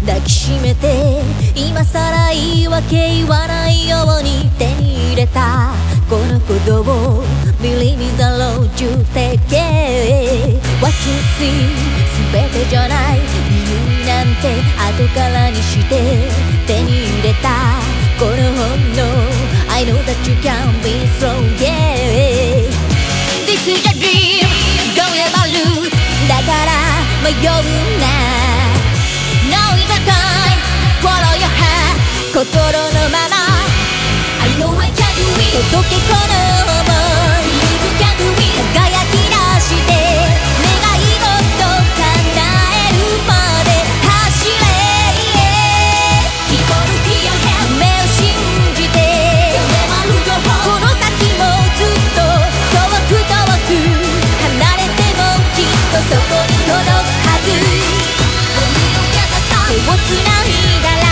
抱きしめて今さら言い訳言わないように手に入れたこの鼓動を Believe is a road to take it What you see 全てじゃない理由なんて後からにして手に入れたこの本能 I know that you can be strong yeah This is a dream Don't ever lose だから迷うなNow is the time Follow your heart 心のまま I know I can do it 届けこの想い You can do it 輝き出して願い事叶えるまで走れ Keep on looking ahead 夢を信じて Never lose your hope この先もずっと遠く遠く離れてもきっとそこに届くはず手をつないだら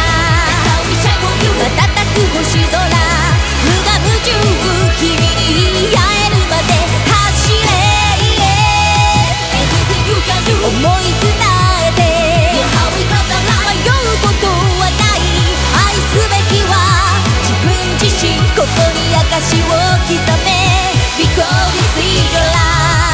瞬く星空無我夢中君に会えるまで走れ Everything you can do 思い伝えて迷うことはない愛すべきは自分自身ここに証を刻め Because this is your life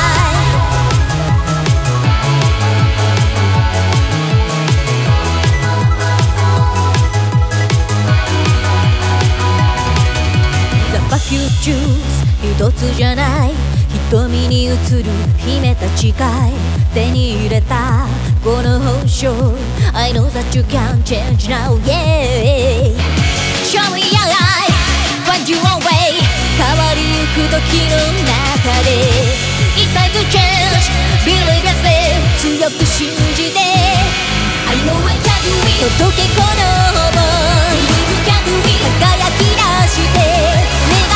You choose 一つじゃない瞳に映る秘めた誓い手に入れたこの本性 I know that you can change now yeah Show me your eyes Find your own way 変わりゆく時の中で It's time to change Believe yourself 強く信じて I know I can do it 届けこの想い You can do it 輝き出して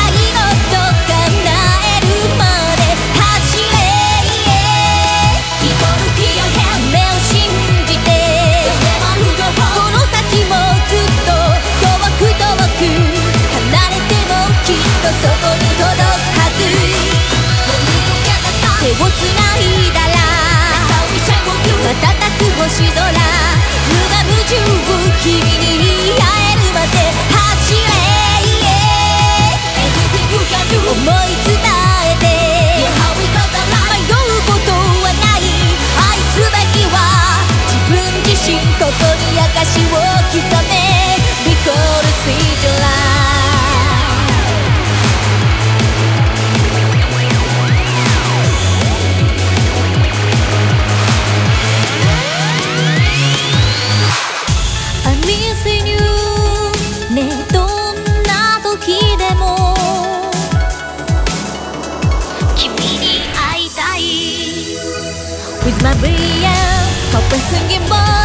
そこに届くはず手をつないだら瞬く星空無我夢中君に会えるまで走れ Everything you can do 思い伝えて迷うことはない愛すべきは自分自身ここに証を刻め Because it's your life With my brilliant, hopeless and gimbal